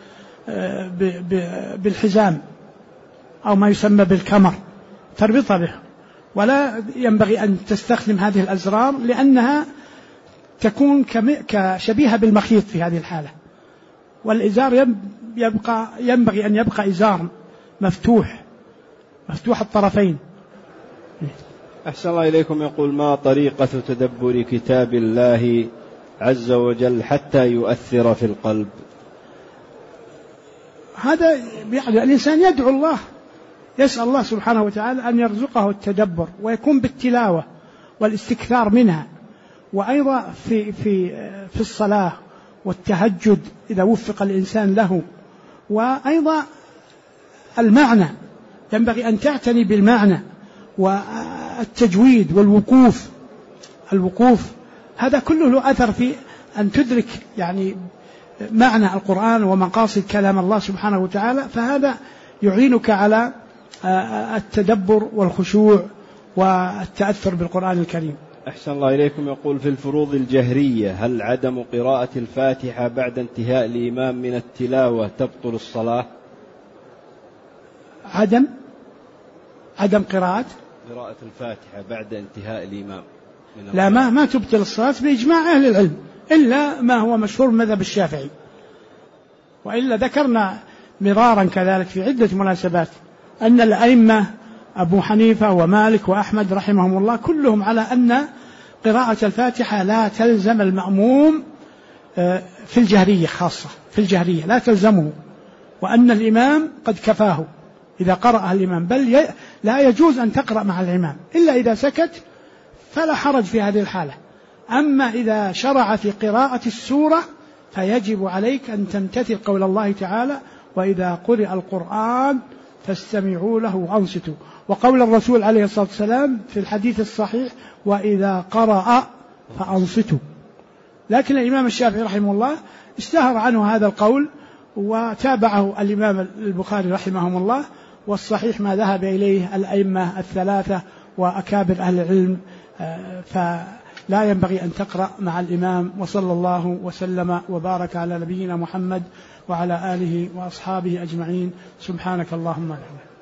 A: بالحزام أو ما يسمى بالكمر، تربطها به، ولا ينبغي أن تستخدم هذه الأزرار لأنها تكون كشبيهة بالمخيط في هذه الحالة. والإزار ينبغي أن يبقى إزار مفتوح الطرفين.
B: أحسن الله إليكم. يقول: ما طريقة تدبر كتاب الله عز وجل حتى يؤثر في القلب؟
A: هذا يعني الإنسان يدعو الله، يسأل الله سبحانه وتعالى أن يرزقه التدبر ويكون بالتلاوة والاستكثار منها، وأيضا في الصلاة والتهجد إذا وفق الإنسان له، وأيضا المعنى ينبغي أن تعتني بالمعنى والتجويد والوقوف، هذا كله له أثر في أن تدرك يعني معنى القرآن ومقاصد كلام الله سبحانه وتعالى، فهذا يعينك على التدبر والخشوع والتأثر بالقرآن الكريم.
B: أحسن الله إليكم. يقول: في الفروض الجهرية هل عدم قراءة الفاتحة بعد انتهاء الإمام من التلاوة تبطل الصلاة؟
A: عدم قراءة
B: الفاتحة بعد انتهاء الإمام
A: لا، ما تبطل الصلاة بإجماع أهل العلم، إلا ما هو مشهور مذهب الشافعي، وإلا ذكرنا مرارا كذلك في عدة مناسبات أن الأئمة أبو حنيفة ومالك وأحمد رحمهم الله كلهم على أن قراءة الفاتحة لا تلزم المأموم في الجهرية، خاصة في الجهرية لا تلزمه، وأن الإمام قد كفاه إذا قرأها الإمام، بل لا يجوز أن تقرأ مع الإمام إلا إذا سكت فلا حرج في هذه الحالة. أما إذا شرع في قراءة السورة فيجب عليك أن تمتثل قول الله تعالى: وإذا قرئ القرآن فاستمعوا له وأنصتوا، وقول الرسول عليه الصلاة والسلام في الحديث الصحيح: وإذا قرأ فأنصتوا. لكن الإمام الشافعي رحمه الله اشتهر عنه هذا القول وتابعه الإمام البخاري رحمه الله، والصحيح ما ذهب إليه الأئمة الثلاثة وأكابر أهل العلم، فلا ينبغي أن تقرأ مع الإمام. وصلى الله وسلم وبارك على نبينا محمد وعلى آله وأصحابه أجمعين. سبحانك اللهم وبحمدك.